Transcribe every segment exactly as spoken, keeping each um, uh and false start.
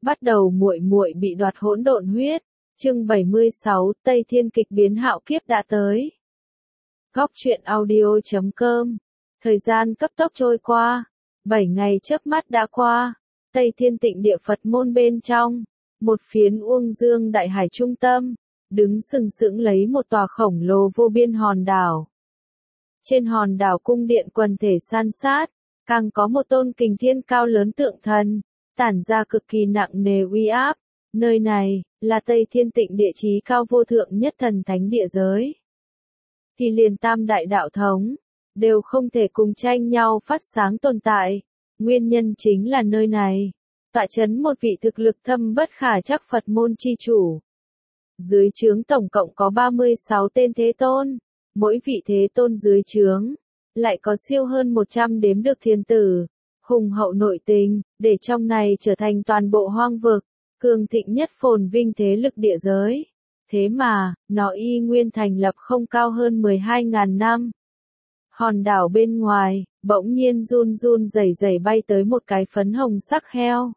Bắt đầu muội muội bị đoạt hỗn độn huyết. Chương bảy mươi sáu, Tây Thiên kịch biến hạo kiếp đã tới. Góc truyện audio chấm com. Thời gian cấp tốc trôi qua, bảy ngày chớp mắt đã qua. Tây Thiên Tịnh Địa Phật môn bên trong, một phiến Uông Dương đại hải trung tâm, đứng sừng sững lấy một tòa khổng lồ vô biên hòn đảo. Trên hòn đảo cung điện quần thể san sát, càng có một tôn kình thiên cao lớn tượng thần, tản ra cực kỳ nặng nề uy áp. Nơi này là Tây Thiên Tịnh Địa chí cao vô thượng nhất thần thánh địa giới. Thì liền tam đại đạo thống đều không thể cùng tranh nhau phát sáng tồn tại. Nguyên nhân chính là nơi này tọa chấn một vị thực lực thâm bất khả trắc Phật môn chi chủ. Dưới trướng tổng cộng có ba mươi sáu tên thế tôn, mỗi vị thế tôn dưới trướng lại có siêu hơn một trăm đếm được thiên tử, hùng hậu nội tình, để trong này trở thành toàn bộ hoang vực, cường thịnh nhất phồn vinh thế lực địa giới. Thế mà, nó y nguyên thành lập không cao hơn mười hai nghìn năm. Hòn đảo bên ngoài, bỗng nhiên run run rẩy rẩy bay tới một cái phấn hồng sắc heo.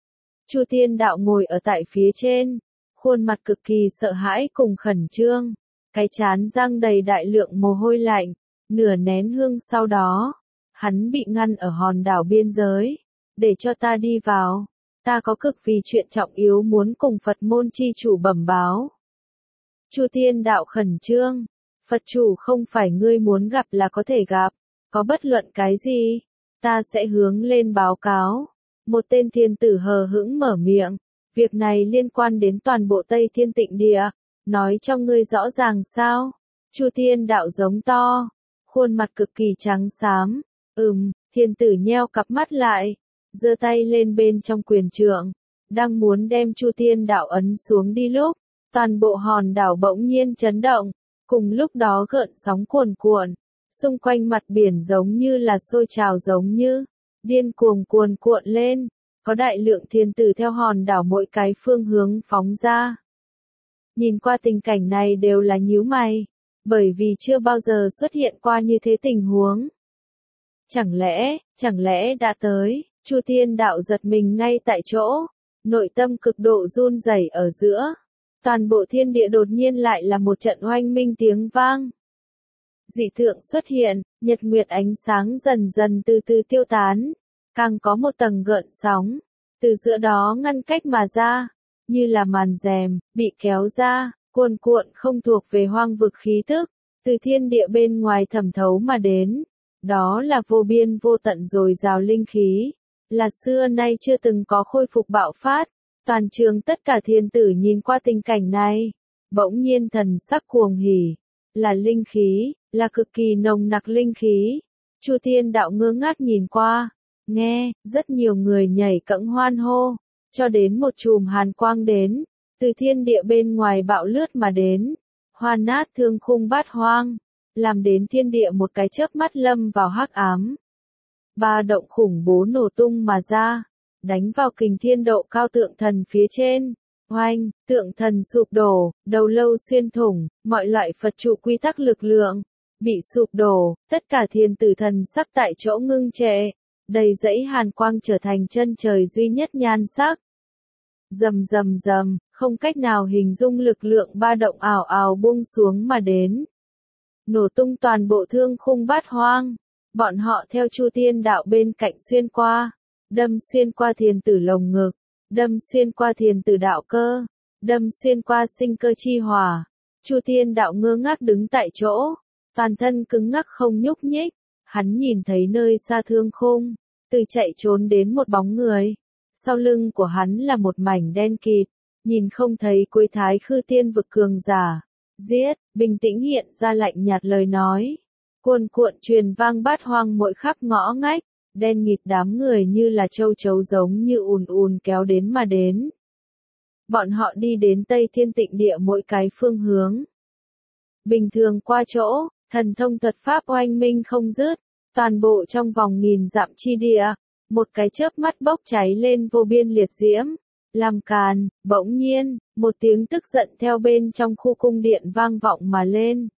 Chu Tiên Đạo ngồi ở tại phía trên, khuôn mặt cực kỳ sợ hãi cùng khẩn trương, cái trán răng đầy đại lượng mồ hôi lạnh, nửa nén hương sau đó, hắn bị ngăn ở hòn đảo biên giới, để cho ta đi vào, ta có cực vì chuyện trọng yếu muốn cùng Phật môn chi chủ bẩm báo. Chu Tiên Đạo khẩn trương, Phật chủ không phải ngươi muốn gặp là có thể gặp, có bất luận cái gì, ta sẽ hướng lên báo cáo. Một tên thiên tử hờ hững mở miệng, việc này liên quan đến toàn bộ Tây Thiên Tịnh Địa, nói cho ngươi rõ ràng sao? Chu Tiên Đạo giống to, khuôn mặt cực kỳ trắng xám, ừm, thiên tử nheo cặp mắt lại, giơ tay lên bên trong quyền trượng, đang muốn đem Chu Tiên Đạo ấn xuống đi lúc, toàn bộ hòn đảo bỗng nhiên chấn động, cùng lúc đó gợn sóng cuồn cuộn, xung quanh mặt biển giống như là sôi trào giống như điên cuồng cuồn cuộn lên, có đại lượng thiên tử theo hòn đảo mỗi cái phương hướng phóng ra. Nhìn qua tình cảnh này đều là nhíu mày, bởi vì chưa bao giờ xuất hiện qua như thế tình huống. Chẳng lẽ, chẳng lẽ đã tới, Chu Tiên Đạo giật mình ngay tại chỗ, nội tâm cực độ run rẩy ở giữa. Toàn bộ thiên địa đột nhiên lại là một trận oanh minh tiếng vang. Dị tượng xuất hiện, nhật nguyệt ánh sáng dần dần từ từ tiêu tán, càng có một tầng gợn sóng, từ giữa đó ngăn cách mà ra, như là màn rèm, bị kéo ra, cuồn cuộn không thuộc về hoang vực khí tức, từ thiên địa bên ngoài thẩm thấu mà đến. Đó là vô biên vô tận dồi dào linh khí, là xưa nay chưa từng có khôi phục bạo phát. Toàn trường tất cả thiên tử nhìn qua tình cảnh này, bỗng nhiên thần sắc cuồng hỉ, là linh khí, là cực kỳ nồng nặc linh khí. Chu Tiên Đạo ngơ ngác nhìn qua, nghe, rất nhiều người nhảy cẫng hoan hô, cho đến một chùm hàn quang đến, từ thiên địa bên ngoài bạo lướt mà đến, hoa nát thương khung bát hoang, làm đến thiên địa một cái chớp mắt lâm vào hắc ám. Ba động khủng bố nổ tung mà ra, đánh vào kình thiên độ cao tượng thần phía trên. Oanh, tượng thần sụp đổ, đầu lâu xuyên thủng, mọi loại Phật trụ quy tắc lực lượng bị sụp đổ, tất cả thiên tử thần sắc tại chỗ ngưng trệ, đầy dãy hàn quang trở thành chân trời duy nhất nhan sắc. Rầm rầm rầm, không cách nào hình dung lực lượng ba động ảo ảo buông xuống mà đến. Nổ tung toàn bộ thương khung bát hoang, bọn họ theo Chu Tiên Đạo bên cạnh xuyên qua. Đâm xuyên qua thiên tử lồng ngực, đâm xuyên qua thiên tử đạo cơ, đâm xuyên qua sinh cơ chi hỏa. Chu Tiên Đạo ngơ ngác đứng tại chỗ, toàn thân cứng ngắc không nhúc nhích. Hắn nhìn thấy nơi xa thương khung, từ chạy trốn đến một bóng người. Sau lưng của hắn là một mảnh đen kịt, nhìn không thấy cuối thái khư tiên vực cường giả. Giết, bình tĩnh hiện ra lạnh nhạt lời nói. Cuồn cuộn truyền vang bát hoang mỗi khắp ngõ ngách. Đen nghịt đám người như là châu chấu giống như ùn ùn kéo đến mà đến. Bọn họ đi đến Tây Thiên Tịnh Địa mỗi cái phương hướng. Bình thường qua chỗ, thần thông thuật pháp oanh minh không dứt, toàn bộ trong vòng nghìn dặm chi địa, một cái chớp mắt bốc cháy lên vô biên liệt diễm. Làm càn, bỗng nhiên, một tiếng tức giận theo bên trong khu cung điện vang vọng mà lên.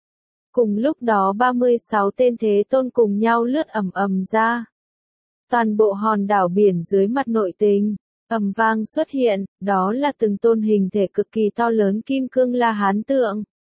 Cùng lúc đó ba mươi sáu tên thế tôn cùng nhau lướt ầm ầm ra. Toàn bộ hòn đảo biển dưới mặt nội tình, ầm vang xuất hiện, đó là từng tôn hình thể cực kỳ to lớn kim cương La Hán tượng.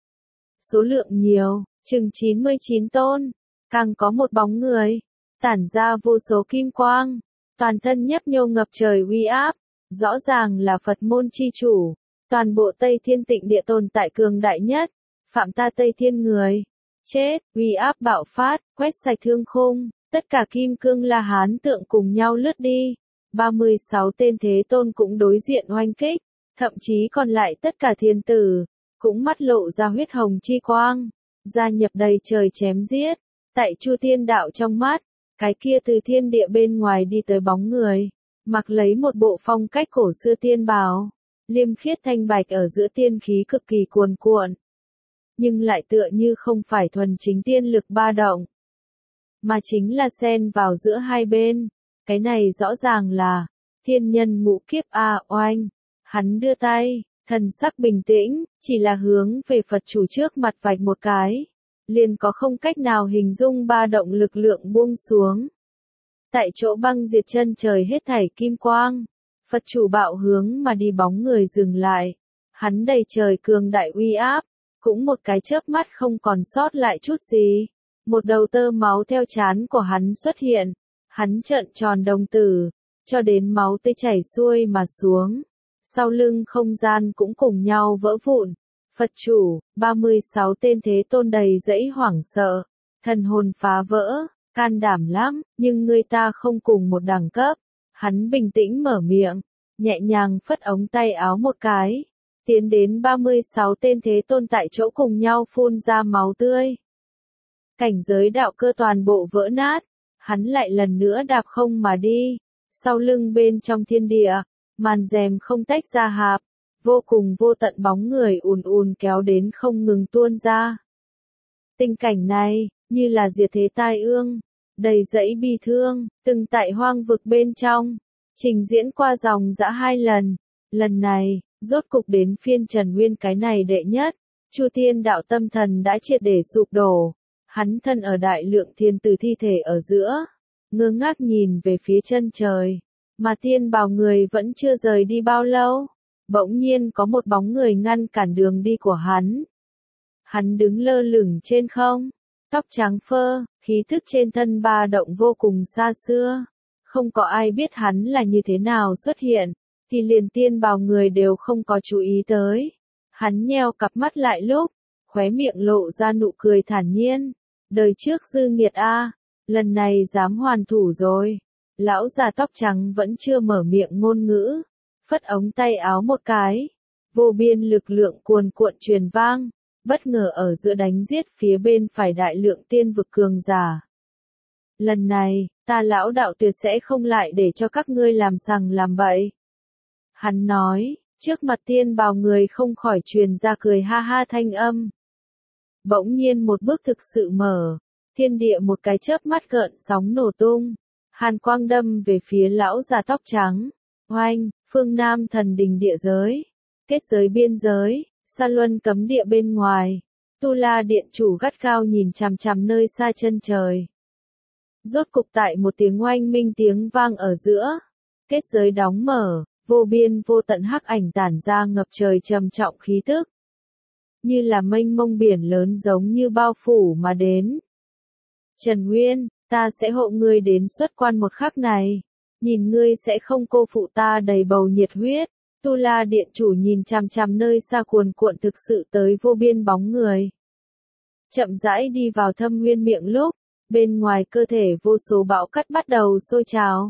Số lượng nhiều, chừng chín mươi chín tôn, càng có một bóng người, tản ra vô số kim quang, toàn thân nhấp nhô ngập trời uy áp, rõ ràng là Phật môn chi chủ, toàn bộ Tây Thiên Tịnh Địa tồn tại cường đại nhất, phạm ta Tây Thiên người, chết, uy áp bạo phát, quét sạch thương khung, tất cả kim cương La Hán tượng cùng nhau lướt đi, ba mươi sáu tên thế tôn cũng đối diện oanh kích, thậm chí còn lại tất cả thiên tử, cũng mắt lộ ra huyết hồng chi quang, gia nhập đầy trời chém giết, tại Chu Thiên Đạo trong mắt, cái kia từ thiên địa bên ngoài đi tới bóng người, mặc lấy một bộ phong cách cổ xưa tiên bào, liêm khiết thanh bạch ở giữa tiên khí cực kỳ cuồn cuộn, nhưng lại tựa như không phải thuần chính tiên lực ba động, mà chính là xen vào giữa hai bên, cái này rõ ràng là thiên nhân ngũ kiếp a oanh, hắn đưa tay, thần sắc bình tĩnh, chỉ là hướng về Phật chủ trước mặt vạch một cái, liền có không cách nào hình dung ba động lực lượng buông xuống. Tại chỗ băng diệt chân trời hết thảy kim quang, Phật chủ bạo hướng mà đi bóng người dừng lại, hắn đầy trời cường đại uy áp, cũng một cái chớp mắt không còn sót lại chút gì, một đầu tơ máu theo trán của hắn xuất hiện, hắn trợn tròn đồng tử, cho đến máu tươi chảy xuôi mà xuống. Sau lưng không gian cũng cùng nhau vỡ vụn. Phật chủ, ba mươi sáu tên thế tôn đầy dẫy hoảng sợ, thần hồn phá vỡ, can đảm lắm, nhưng người ta không cùng một đẳng cấp. Hắn bình tĩnh mở miệng, nhẹ nhàng phất ống tay áo một cái, tiến đến ba mươi sáu tên thế tôn tại chỗ cùng nhau phun ra máu tươi. Cảnh giới đạo cơ toàn bộ vỡ nát, hắn lại lần nữa đạp không mà đi, sau lưng bên trong thiên địa. Màn rèm không tách ra hạp, vô cùng vô tận bóng người ùn ùn kéo đến không ngừng tuôn ra. Tình cảnh này, như là diệt thế tai ương, đầy dẫy bi thương, từng tại hoang vực bên trong, trình diễn qua dòng dã hai lần. Lần này, rốt cục đến phiên Trần Nguyên cái này đệ nhất, Chu Thiên Đạo tâm thần đã triệt để sụp đổ, hắn thân ở đại lượng thiên tử thi thể ở giữa, ngơ ngác nhìn về phía chân trời. Mà tiên bào người vẫn chưa rời đi bao lâu, bỗng nhiên có một bóng người ngăn cản đường đi của hắn. Hắn đứng lơ lửng trên không, tóc trắng phơ, khí thức trên thân ba động vô cùng xa xưa. Không có ai biết hắn là như thế nào xuất hiện, thì liền tiên bào người đều không có chú ý tới. Hắn nheo cặp mắt lại lúc, khóe miệng lộ ra nụ cười thản nhiên. Đời trước dư nghiệt a, lần này dám hoàn thủ rồi. Lão già tóc trắng vẫn chưa mở miệng ngôn ngữ, phất ống tay áo một cái, vô biên lực lượng cuồn cuộn truyền vang, bất ngờ ở giữa đánh giết phía bên phải đại lượng tiên vực cường giả. Lần này, ta lão đạo tuyệt sẽ không lại để cho các ngươi làm sằng làm bậy. Hắn nói, trước mặt tiên bào người không khỏi truyền ra cười ha ha thanh âm. Bỗng nhiên một bước thực sự mở, thiên địa một cái chớp mắt gợn sóng nổ tung. Hàn quang đâm về phía lão già tóc trắng. Oanh, phương Nam thần đình địa giới. Kết giới biên giới, Sa Luân cấm địa bên ngoài. Tu La điện chủ gắt gao nhìn chằm chằm nơi xa chân trời. Rốt cục tại một tiếng oanh minh tiếng vang ở giữa. Kết giới đóng mở, vô biên vô tận hắc ảnh tản ra ngập trời trầm trọng khí tức. Như là mênh mông biển lớn giống như bao phủ mà đến. Trần Nguyên, ta sẽ hộ ngươi đến xuất quan một khắc này, nhìn ngươi sẽ không cô phụ ta đầy bầu nhiệt huyết. Tu La điện chủ nhìn chằm chằm nơi xa cuồn cuộn thực sự tới vô biên bóng người. Chậm rãi đi vào thâm nguyên miệng lúc, bên ngoài cơ thể vô số bão cát bắt đầu sôi trào.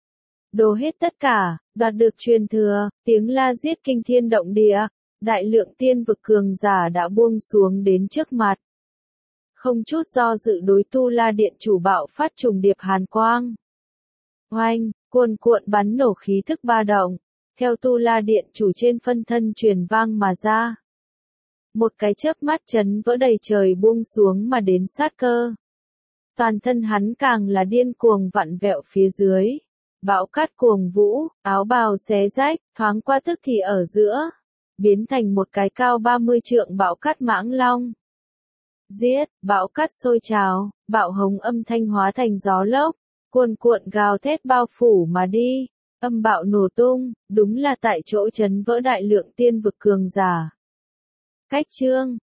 Đồ hết tất cả, đoạt được truyền thừa, tiếng la giết kinh thiên động địa, đại lượng tiên vực cường giả đã buông xuống đến trước mặt. Không chút do dự đối Tu La điện chủ bạo phát trùng điệp hàn quang. Oanh, cuồn cuộn bắn nổ khí thức ba động, theo Tu La điện chủ trên phân thân truyền vang mà ra. Một cái chớp mắt chấn vỡ đầy trời buông xuống mà đến sát cơ. Toàn thân hắn càng là điên cuồng vặn vẹo phía dưới. Bão cát cuồng vũ, áo bào xé rách, thoáng qua tức thì ở giữa. Biến thành một cái cao ba mươi trượng bão cát mãng long. Giết, bão cát sôi trào, bạo hống âm thanh hóa thành gió lốc, cuồn cuộn gào thét bao phủ mà đi. Âm bạo nổ tung, đúng là tại chỗ chấn vỡ đại lượng tiên vực cường giả. Cách chương